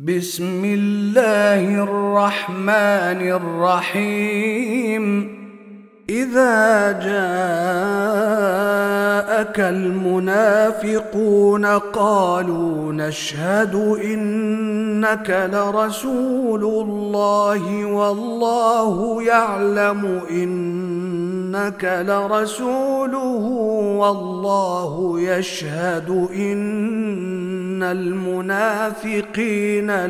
بسم الله الرحمن الرحيم. إذا جاءك المنافقون قالوا نشهد إنك لرسول الله والله يعلم إنك لرسوله والله يشهد إن المنافقين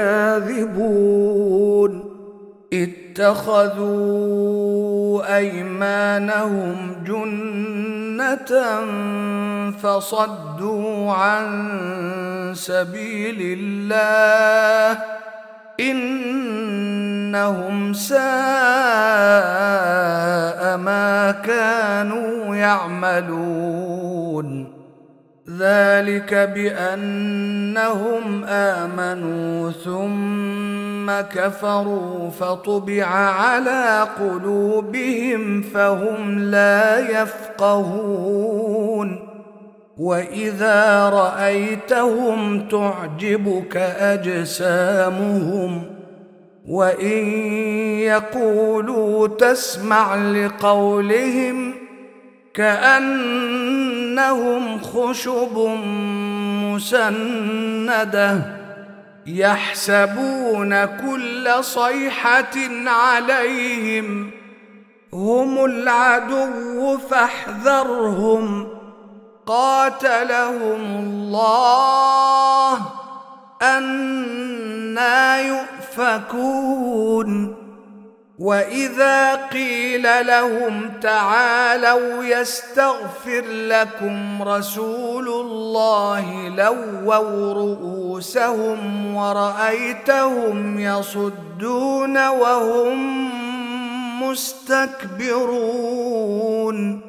لكاذبون. اتخذوا أيمانهم جنة فصدوا عن سبيل الله إنهم ساء ما كانوا يعملون. ذلك بأنهم آمنوا ثم كفروا فطبع على قلوبهم فهم لا يفقهون. وإذا رأيتهم تعجبك أجسامهم وإن يقولوا تسمع لقولهم كأنهم خشب مسندة يحسبون كل صيحة عليهم هم العدو فاحذرهم قاتلهم الله أنى يؤفكون. وإذا قيل لهم تعالوا يستغفر لكم رسول الله لووا رؤوسهم ورأيتهم يصدون وهم مستكبرون.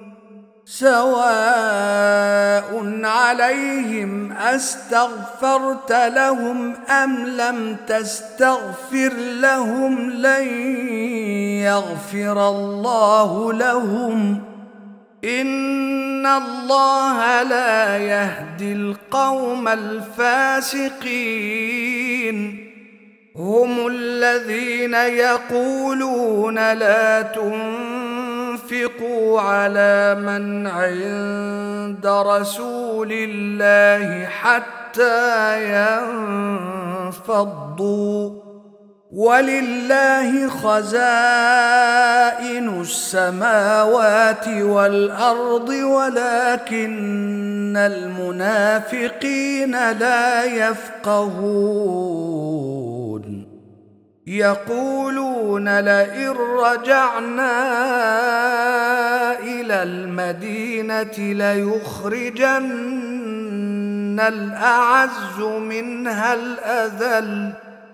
سواء عليهم أستغفرت لهم أم لم تستغفر لهم لن يغفر الله لهم إن الله لا يهدي القوم الفاسقين. هم الذين يقولون لا تنفقوا على من عند رسول الله حتى ينفضوا ولله خزائن السماوات والأرض ولكن المنافقين لا يفقهون. يقولون لئن رجعنا إلى المدينة ليخرجن الأعز منها الأذل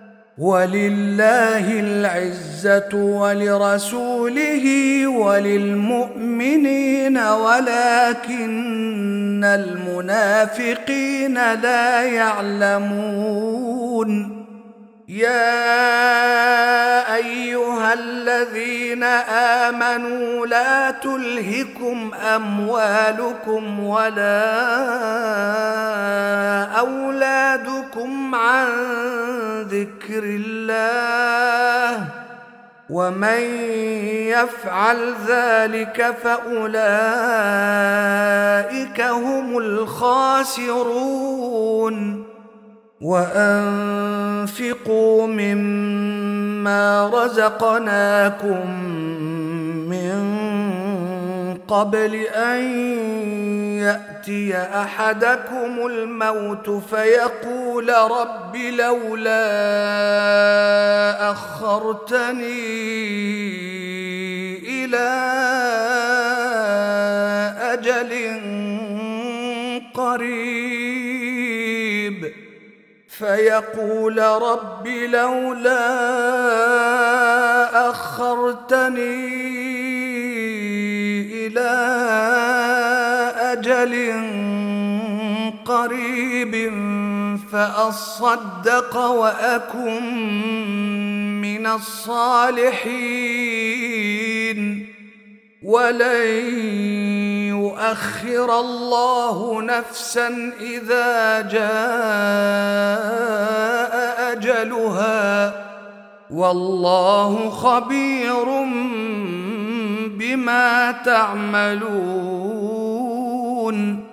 ولله العزة ولرسوله وللمؤمنين ولكن المنافقين لا يعلمون. يا أيها الذين آمنوا لا تلهكم أموالكم ولا أولادكم عن ذكر الله ومن يفعل ذلك فأولئك هم الخاسرون. وأنفقوا مما رزقناكم من قبل أن يأتي أحدكم الموت فيقول رب لولا أخرتني إلى أجل قريب فيقول رب لولا أخرتني إلى أجل قريب فأصدق وأكن من الصالحين ولن يؤخر الله نفسا إذا جاء أجلها والله خبير بما تعملون